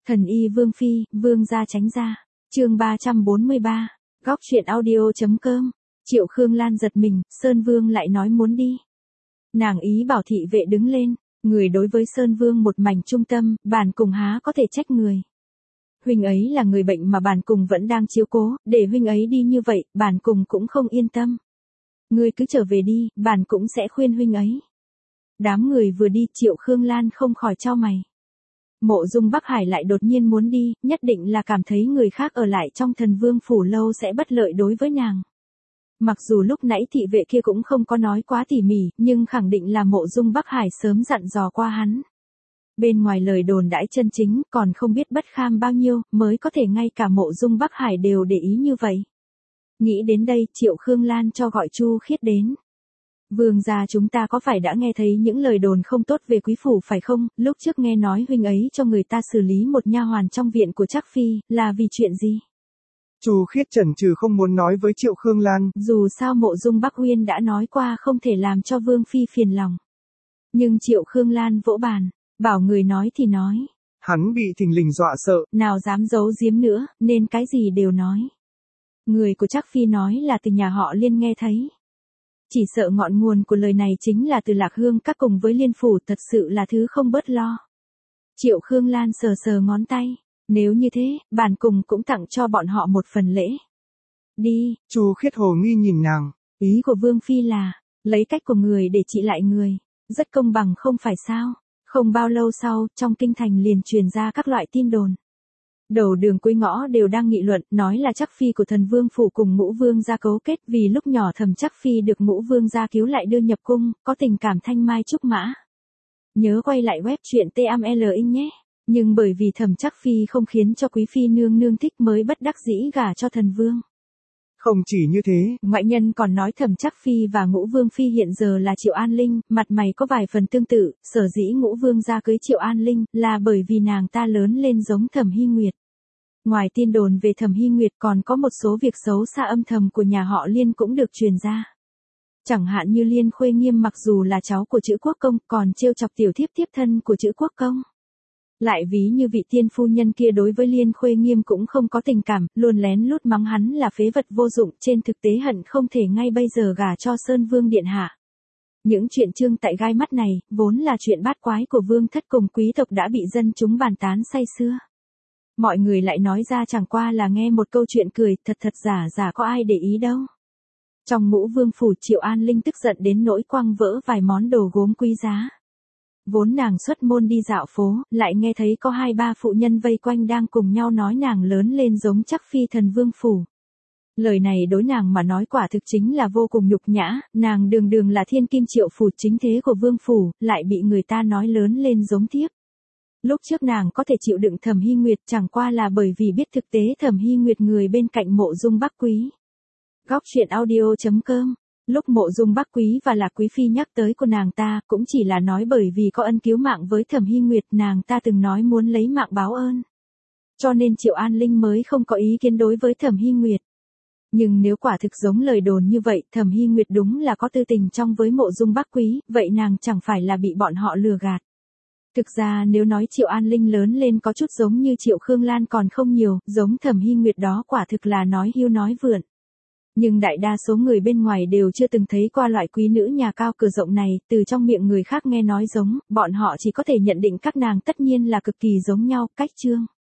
Thần y Vương Phi, Vương gia tránh ra. Chương 343. Góc truyện audio.com. Triệu Khương Lan giật mình, Sơn Vương lại nói muốn đi. Nàng ý bảo thị vệ đứng lên, người đối với Sơn Vương một mảnh trung tâm, bản cùng há có thể trách người. Huynh ấy là người bệnh mà bản cùng vẫn đang chiếu cố, để huynh ấy đi như vậy, bản cùng cũng không yên tâm. Ngươi cứ trở về đi, bản cũng sẽ khuyên huynh ấy. Đám người vừa đi, Triệu Khương Lan không khỏi chau mày. Mộ Dung Bắc Hải lại đột nhiên muốn đi, nhất định là cảm thấy người khác ở lại trong Thần Vương phủ lâu sẽ bất lợi đối với nàng. Mặc dù lúc nãy thị vệ kia cũng không có nói quá tỉ mỉ, nhưng khẳng định là Mộ Dung Bắc Hải sớm dặn dò qua hắn. Bên ngoài lời đồn đãi chân chính, còn không biết bất kham bao nhiêu, mới có thể ngay cả Mộ Dung Bắc Hải đều để ý như vậy. Nghĩ đến đây, Triệu Khương Lan cho gọi Chu Khiết đến. Vương gia, chúng ta có phải đã nghe thấy những lời đồn không tốt về quý phủ phải không? Lúc trước nghe nói huynh ấy cho người ta xử lý một nha hoàn trong viện của Trác Phi, là vì chuyện gì? Chu Khiết chần chừ không muốn nói với Triệu Khương Lan. Dù sao Mộ Dung Bắc Uyên đã nói qua không thể làm cho Vương Phi phiền lòng. Nhưng Triệu Khương Lan vỗ bàn, bảo người nói thì nói. Hắn bị thình lình dọa sợ. Nào dám giấu giếm nữa, nên cái gì đều nói. Người của Trác Phi nói là từ nhà họ Liên nghe thấy. Chỉ sợ ngọn nguồn của lời này chính là từ Lạc Hương các cùng với Liên phủ, thật sự là thứ không bớt lo. Triệu Khương Lan sờ sờ ngón tay. Nếu như thế, bản cùng cũng tặng cho bọn họ một phần lễ. Đi. Chu Khiết hồ nghi nhìn nàng. Ý của Vương Phi là, lấy cách của người để trị lại người. Rất công bằng không phải sao. Không bao lâu sau, trong kinh thành liền truyền ra các loại tin đồn. Đầu đường cuối ngõ đều đang nghị luận, nói là Trác Phi của Thần Vương phủ cùng Ngũ Vương gia cấu kết, vì lúc nhỏ Thẩm Trác Phi được Ngũ Vương gia cứu lại đưa nhập cung, có tình cảm thanh mai trúc mã. Nhớ quay lại web truyện TML nhé. Nhưng bởi vì Thẩm Trác Phi không khiến cho quý phi nương nương thích mới bất đắc dĩ gả cho Thần Vương. Không chỉ như thế, ngoại nhân còn nói Thẩm Trác Phi và Ngũ Vương Phi hiện giờ là Triệu An Linh, mặt mày có vài phần tương tự, sở dĩ Ngũ Vương gia cưới Triệu An Linh, là bởi vì nàng ta lớn lên giống Thẩm Hy Nguyệt. Ngoài tin đồn về Thẩm Hy Nguyệt còn có một số việc xấu xa âm thầm của nhà họ Liên cũng được truyền ra. Chẳng hạn như Liên Khuê Nghiêm mặc dù là cháu của Chữ Quốc Công, còn trêu chọc tiểu thiếp tiếp thân của Chữ Quốc Công. Lại ví như vị tiên phu nhân kia đối với Liên Khuê Nghiêm cũng không có tình cảm, luôn lén lút mắng hắn là phế vật vô dụng, trên thực tế hận không thể ngay bây giờ gả cho Sơn Vương điện hạ. Những chuyện trương tại gai mắt này, vốn là chuyện bát quái của vương thất cùng quý tộc đã bị dân chúng bàn tán say sưa. Mọi người lại nói ra chẳng qua là nghe một câu chuyện cười, thật giả có ai để ý đâu. Trong Ngũ Vương phủ, Triệu An Linh tức giận đến nỗi quăng vỡ vài món đồ gốm quý giá. Vốn nàng xuất môn đi dạo phố, lại nghe thấy có 2-3 phụ nhân vây quanh đang cùng nhau nói nàng lớn lên giống Trác Phi Thần Vương phủ. Lời này đối nàng mà nói quả thực chính là vô cùng nhục nhã, nàng đường là thiên kim Triệu phủ chính thế của Vương phủ, lại bị người ta nói lớn lên giống thiếp. Lúc trước nàng có thể chịu đựng Thẩm Hy Nguyệt chẳng qua là bởi vì biết thực tế Thẩm Hy Nguyệt người bên cạnh Mộ Dung Bắc Quý. Góc truyện audio.com. Lúc Mộ Dung Bắc Quý và Lạc Quý Phi nhắc tới của nàng ta, cũng chỉ là nói bởi vì có ân cứu mạng với Thẩm Hy Nguyệt, nàng ta từng nói muốn lấy mạng báo ơn. Cho nên Triệu An Linh mới không có ý kiến đối với Thẩm Hy Nguyệt. Nhưng nếu quả thực giống lời đồn như vậy, Thẩm Hy Nguyệt đúng là có tư tình trong với Mộ Dung Bắc Quý, vậy nàng chẳng phải là bị bọn họ lừa gạt. Thực ra nếu nói Triệu An Linh lớn lên có chút giống như Triệu Khương Lan còn không nhiều, giống Thẩm Hy Nguyệt đó quả thực là nói hưu nói vượn. Nhưng đại đa số người bên ngoài đều chưa từng thấy qua loại quý nữ nhà cao cửa rộng này, từ trong miệng người khác nghe nói giống, bọn họ chỉ có thể nhận định các nàng tất nhiên là cực kỳ giống nhau, cách chương.